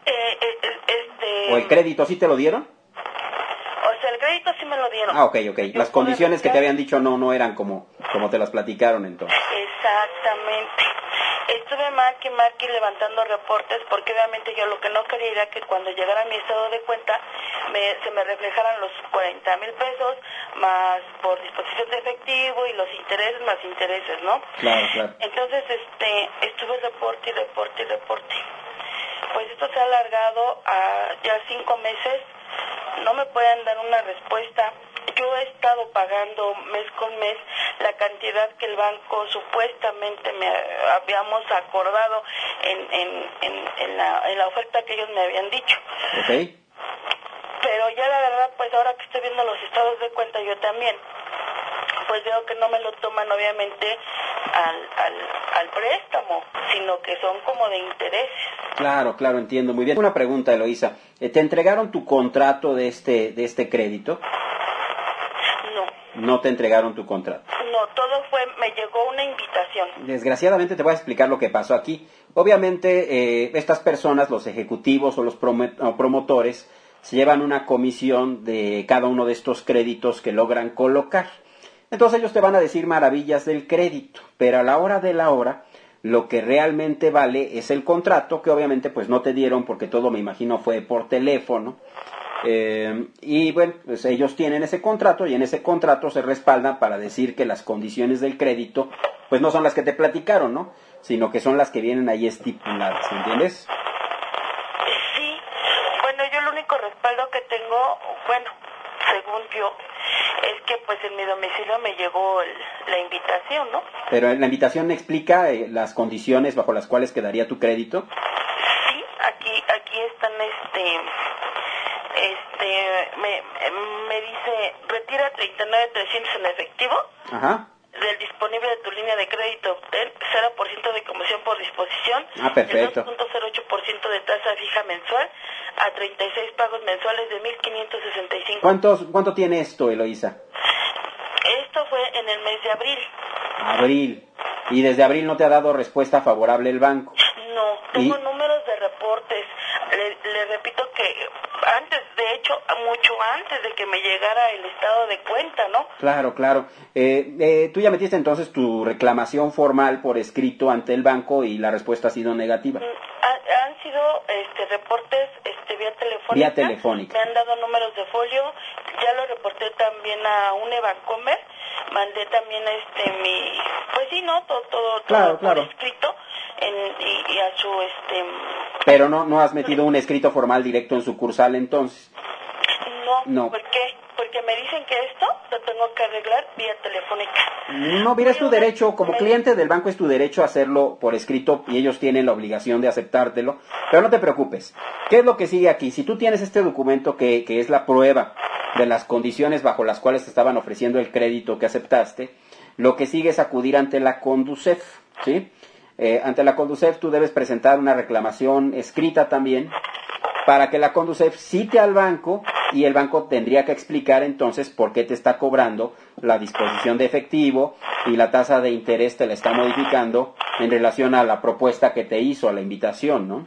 ¿O el crédito sí te lo dieron? O sea, el crédito sí me lo dieron. Ok. Las condiciones que te habían dicho no eran como te las platicaron entonces. Exactamente. Estuve marque levantando reportes porque obviamente yo lo que no quería era que cuando llegara mi estado de cuenta se me reflejaran los 40,000 pesos más por disposición de efectivo y los intereses más intereses, ¿no? Claro. Entonces estuve reporte. pues esto se ha alargado a ya 5 meses, no me pueden dar una respuesta. Yo he estado pagando mes con mes la cantidad que el banco supuestamente me habíamos acordado en la oferta que ellos me habían dicho. Okay. Pero ya la verdad, pues ahora que estoy viendo los estados de cuenta, yo también, pues veo que no me lo toman obviamente al préstamo, sino que son como de intereses. Claro, entiendo muy bien. Una pregunta, Eloísa. ¿Te entregaron tu contrato de este crédito? No te entregaron tu contrato. No, todo me llegó una invitación. Desgraciadamente te voy a explicar lo que pasó aquí. Obviamente estas personas, los ejecutivos o los promotores, se llevan una comisión de cada uno de estos créditos que logran colocar. Entonces ellos te van a decir maravillas del crédito, pero a la hora de la hora, lo que realmente vale es el contrato, que obviamente pues no te dieron porque todo me imagino fue por teléfono. Y bueno, pues ellos tienen ese contrato y en ese contrato se respaldan para decir que las condiciones del crédito pues no son las que te platicaron, ¿no? Sino que son las que vienen ahí estipuladas, ¿entiendes? Sí, bueno, yo el único respaldo que tengo, bueno, según yo, es que pues en mi domicilio me llegó la invitación, ¿no? Pero la invitación explica las condiciones bajo las cuales quedaría tu crédito. Sí, aquí están me dice, retira 39,300 en efectivo. Ajá. Del disponible de tu línea de crédito, obtén 0% de comisión por disposición. Ah, perfecto. El 2.08% de tasa fija mensual a 36 pagos mensuales de 1,565. ¿Cuánto tiene esto, Eloísa? Esto fue en el mes de abril. Abril. ¿Y desde abril no te ha dado respuesta favorable el banco? No, tengo números de reportes. Le repito que antes, de hecho, mucho antes de que me llegara el estado de cuenta, ¿no? Claro. Tú ya metiste entonces tu reclamación formal por escrito ante el banco y la respuesta ha sido negativa. Han sido reportes vía telefónica. Me han dado números de folio. Ya lo reporté también a un Ebancomer. Mandé también pues sí, ¿no? Todo por escrito y a su Pero no has metido un escrito formal directo en sucursal entonces. No. ¿Por qué? Porque me dicen que esto lo tengo que arreglar vía telefónica. No, mira, es tu derecho, como cliente del banco es tu derecho hacerlo por escrito y ellos tienen la obligación de aceptártelo, pero no te preocupes. ¿Qué es lo que sigue aquí? Si tú tienes este documento que es la prueba de las condiciones bajo las cuales te estaban ofreciendo el crédito que aceptaste, lo que sigue es acudir ante la Conducef, ¿sí? Ante la Conducef tú debes presentar una reclamación escrita también para que la Conducef cite al banco y el banco tendría que explicar entonces por qué te está cobrando la disposición de efectivo y la tasa de interés te la está modificando en relación a la propuesta que te hizo, a la invitación, ¿no?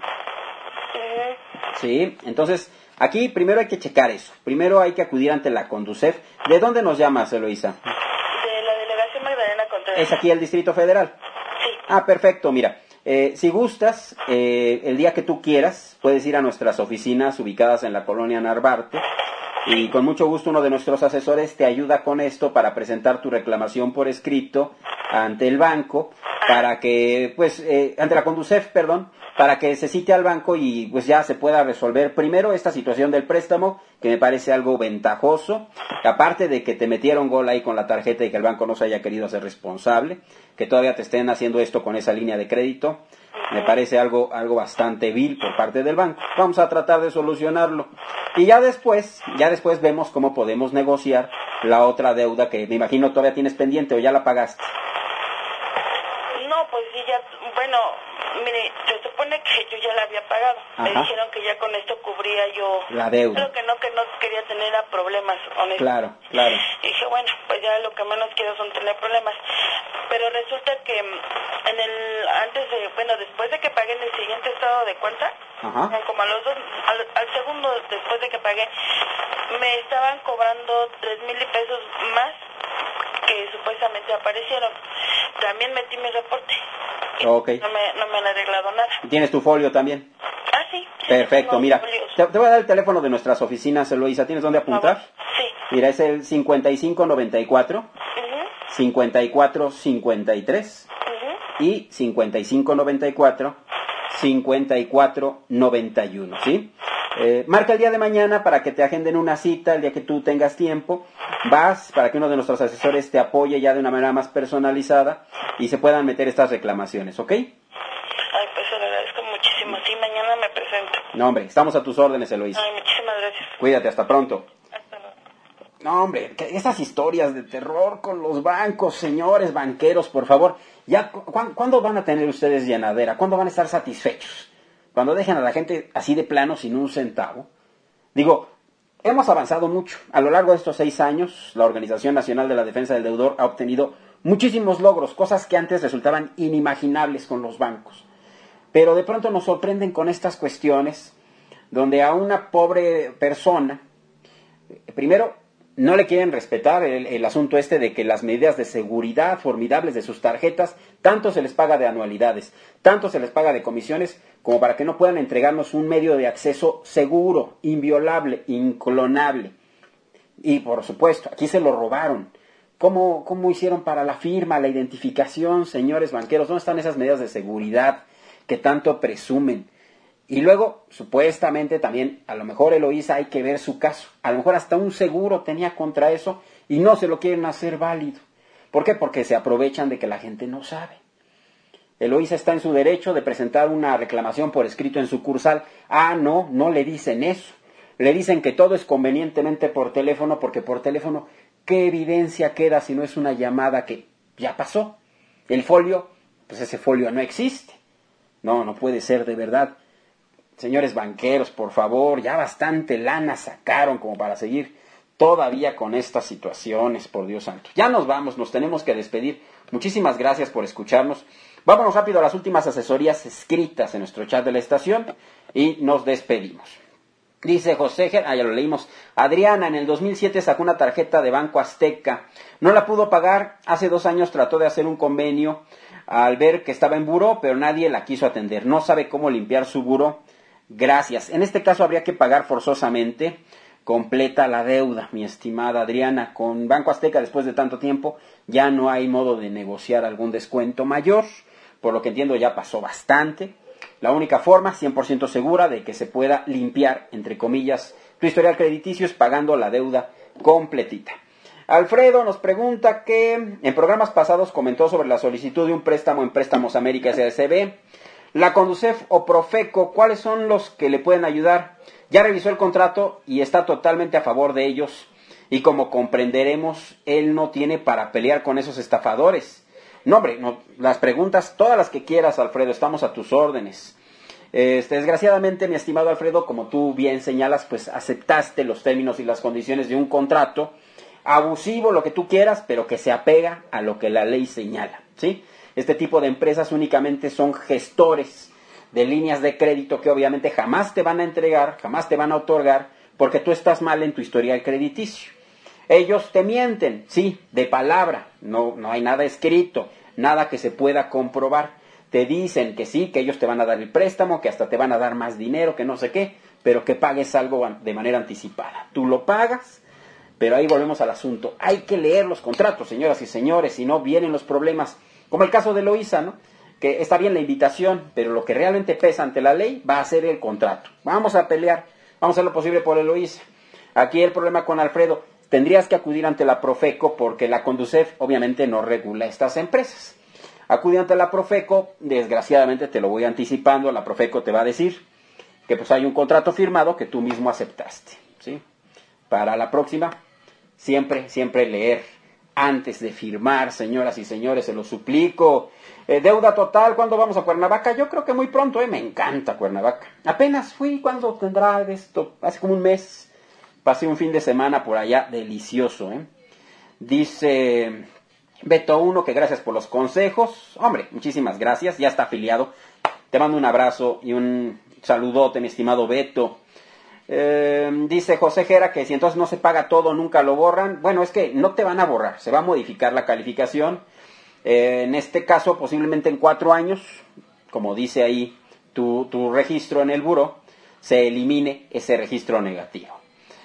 Sí, entonces aquí primero hay que checar eso. Primero hay que acudir ante la Conducef. ¿De dónde nos llamas, Eloísa? De la delegación Magdalena Contreras. ¿Es aquí el Distrito Federal? Sí. Ah, perfecto, mira. Si gustas, el día que tú quieras, puedes ir a nuestras oficinas ubicadas en la colonia Narvarte y con mucho gusto uno de nuestros asesores te ayuda con esto para presentar tu reclamación por escrito ante el banco para que, ante la Conducef, para que se cite al banco y pues ya se pueda resolver primero esta situación del préstamo, que me parece algo ventajoso, aparte de que te metieron gol ahí con la tarjeta y que el banco no se haya querido hacer responsable, que todavía te estén haciendo esto con esa línea de crédito, me parece algo bastante vil por parte del banco. Vamos a tratar de solucionarlo. Y ya después vemos cómo podemos negociar la otra deuda que me imagino todavía tienes pendiente o ya la pagaste. No, pues sí, ya, bueno, mire, se supone que yo ya la había pagado. Ajá. Me dijeron que ya con esto cubría yo la deuda. Creo que no quería tener problemas, honestamente. Claro. Y dije, bueno, pues ya lo que menos quiero son tener problemas. Pero resulta que después de que pagué en el siguiente estado de cuenta, ajá, como al segundo después de que pagué, me estaban cobrando 3,000 pesos más que supuestamente aparecieron. También metí mi reporte. Okay. No me han arreglado nada. ¿Tienes tu folio también? Ah, sí. Perfecto, mira, te voy a dar el teléfono de nuestras oficinas, Eloísa. ¿Tienes dónde apuntar? Sí. Mira, es el 5594 5453 y 5594 5491, ¿sí? Marca el día de mañana para que te agenden una cita, el día que tú tengas tiempo. Vas para que uno de nuestros asesores te apoye ya de una manera más personalizada y se puedan meter estas reclamaciones, ¿ok? Ay, pues se lo agradezco muchísimo. Sí, mañana me presento. No, hombre, estamos a tus órdenes, Eloísa. Ay, muchísimas gracias. Cuídate, hasta pronto. Hasta luego. No, hombre, esas historias de terror con los bancos, señores banqueros, por favor. Ya, ¿cuándo van a tener ustedes llenadera? ¿Cuándo van a estar satisfechos? Cuando dejan a la gente así de plano sin un centavo. Digo, hemos avanzado mucho. A lo largo de estos 6 años, la Organización Nacional de la Defensa del Deudor ha obtenido muchísimos logros, cosas que antes resultaban inimaginables con los bancos. Pero de pronto nos sorprenden con estas cuestiones, donde a una pobre persona, primero, no le quieren respetar el asunto este de que las medidas de seguridad formidables de sus tarjetas, tanto se les paga de anualidades, tanto se les paga de comisiones, como para que no puedan entregarnos un medio de acceso seguro, inviolable, inclonable. Y por supuesto, aquí se lo robaron. ¿Cómo hicieron para la firma, la identificación, señores banqueros? ¿Dónde están esas medidas de seguridad que tanto presumen? Y luego, supuestamente también, a lo mejor Eloísa hay que ver su caso. A lo mejor hasta un seguro tenía contra eso y no se lo quieren hacer válido. ¿Por qué? Porque se aprovechan de que la gente no sabe. Eloísa está en su derecho de presentar una reclamación por escrito en sucursal. Ah, no le dicen eso. Le dicen que todo es convenientemente por teléfono, porque por teléfono, ¿qué evidencia queda si no es una llamada que ya pasó? El folio, pues ese folio no existe. No puede ser de verdad. Señores banqueros, por favor, ya bastante lana sacaron como para seguir todavía con estas situaciones, por Dios santo. Ya nos vamos, nos tenemos que despedir. Muchísimas gracias por escucharnos. Vámonos rápido a las últimas asesorías escritas en nuestro chat de la estación y nos despedimos. Dice José, ya lo leímos. Adriana, en el 2007 sacó una tarjeta de Banco Azteca. No la pudo pagar. Hace 2 años trató de hacer un convenio al ver que estaba en buró, pero nadie la quiso atender. No sabe cómo limpiar su buró. Gracias. En este caso habría que pagar forzosamente completa la deuda, mi estimada Adriana. Con Banco Azteca, después de tanto tiempo, ya no hay modo de negociar algún descuento mayor. Por lo que entiendo, ya pasó bastante. La única forma, 100% segura, de que se pueda limpiar, entre comillas, tu historial crediticio es pagando la deuda completita. Alfredo nos pregunta que en programas pasados comentó sobre la solicitud de un préstamo en Préstamos América S.A.B. La Conducef o Profeco, ¿cuáles son los que le pueden ayudar? Ya revisó el contrato y está totalmente a favor de ellos. Y como comprenderemos, él no tiene para pelear con esos estafadores. No, hombre, las preguntas, todas las que quieras, Alfredo, estamos a tus órdenes. Desgraciadamente, mi estimado Alfredo, como tú bien señalas, pues aceptaste los términos y las condiciones de un contrato abusivo, lo que tú quieras, pero que se apega a lo que la ley señala, ¿sí? Este tipo de empresas únicamente son gestores de líneas de crédito que obviamente jamás te van a entregar, jamás te van a otorgar, porque tú estás mal en tu historial crediticio. Ellos te mienten, sí, de palabra, no hay nada escrito, nada que se pueda comprobar. Te dicen que sí, que ellos te van a dar el préstamo, que hasta te van a dar más dinero, que no sé qué, pero que pagues algo de manera anticipada. Tú lo pagas, pero ahí volvemos al asunto. Hay que leer los contratos, señoras y señores, si no vienen los problemas. Como el caso de Eloísa, ¿no? Que está bien la invitación, pero lo que realmente pesa ante la ley va a ser el contrato. Vamos a pelear, vamos a hacer lo posible por Eloísa. Aquí el problema con Alfredo, tendrías que acudir ante la Profeco porque la Conducef obviamente no regula estas empresas. Acude ante la Profeco, desgraciadamente te lo voy anticipando, la Profeco te va a decir que pues hay un contrato firmado que tú mismo aceptaste, ¿sí? Para la próxima, siempre leer antes de firmar, señoras y señores, se lo suplico. Deuda total, ¿cuándo vamos a Cuernavaca? Yo creo que muy pronto, me encanta Cuernavaca. Apenas fui, ¿cuándo tendrá esto? Hace como un mes, pasé un fin de semana por allá, delicioso, Dice Beto 1 que gracias por los consejos. Hombre, muchísimas gracias, ya está afiliado. Te mando un abrazo y un saludote, mi estimado Beto. Dice José Jera que si entonces no se paga todo, nunca lo borran. Bueno, es que no te van a borrar, se va a modificar la calificación. En este caso, posiblemente en 4 años, como dice ahí tu registro en el buró, se elimine ese registro negativo.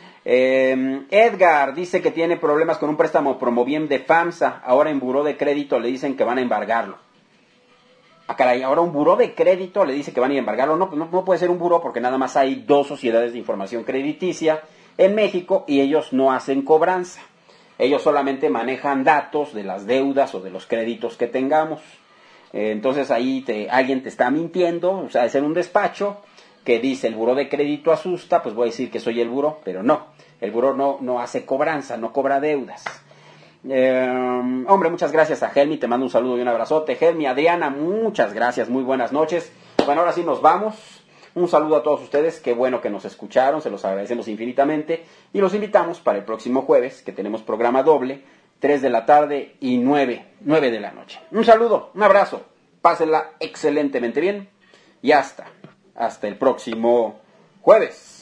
Edgar dice que tiene problemas con un préstamo Promoviem de FAMSA. Ahora en buró de crédito le dicen que van a embargarlo. caray, ahora un buró de crédito le dice que van a ir a embargarlo. No, pues no puede ser un buró porque nada más hay 2 sociedades de información crediticia en México y ellos no hacen cobranza. Ellos solamente manejan datos de las deudas o de los créditos que tengamos. Entonces ahí alguien te está mintiendo, o sea, es en un despacho que dice el buró de crédito asusta, pues voy a decir que soy el buró, pero no, el buró no hace cobranza, no cobra deudas. Hombre, muchas gracias a Helmi, te mando un saludo y un abrazote. Helmi, Adriana, muchas gracias, muy buenas noches. Bueno, ahora sí nos vamos. Un saludo a todos ustedes, qué bueno que nos escucharon, se los agradecemos infinitamente y los invitamos para el próximo jueves, que tenemos programa doble, 3 de la tarde y 9 de la noche. Un saludo, un abrazo, pásenla excelentemente bien y hasta el próximo jueves.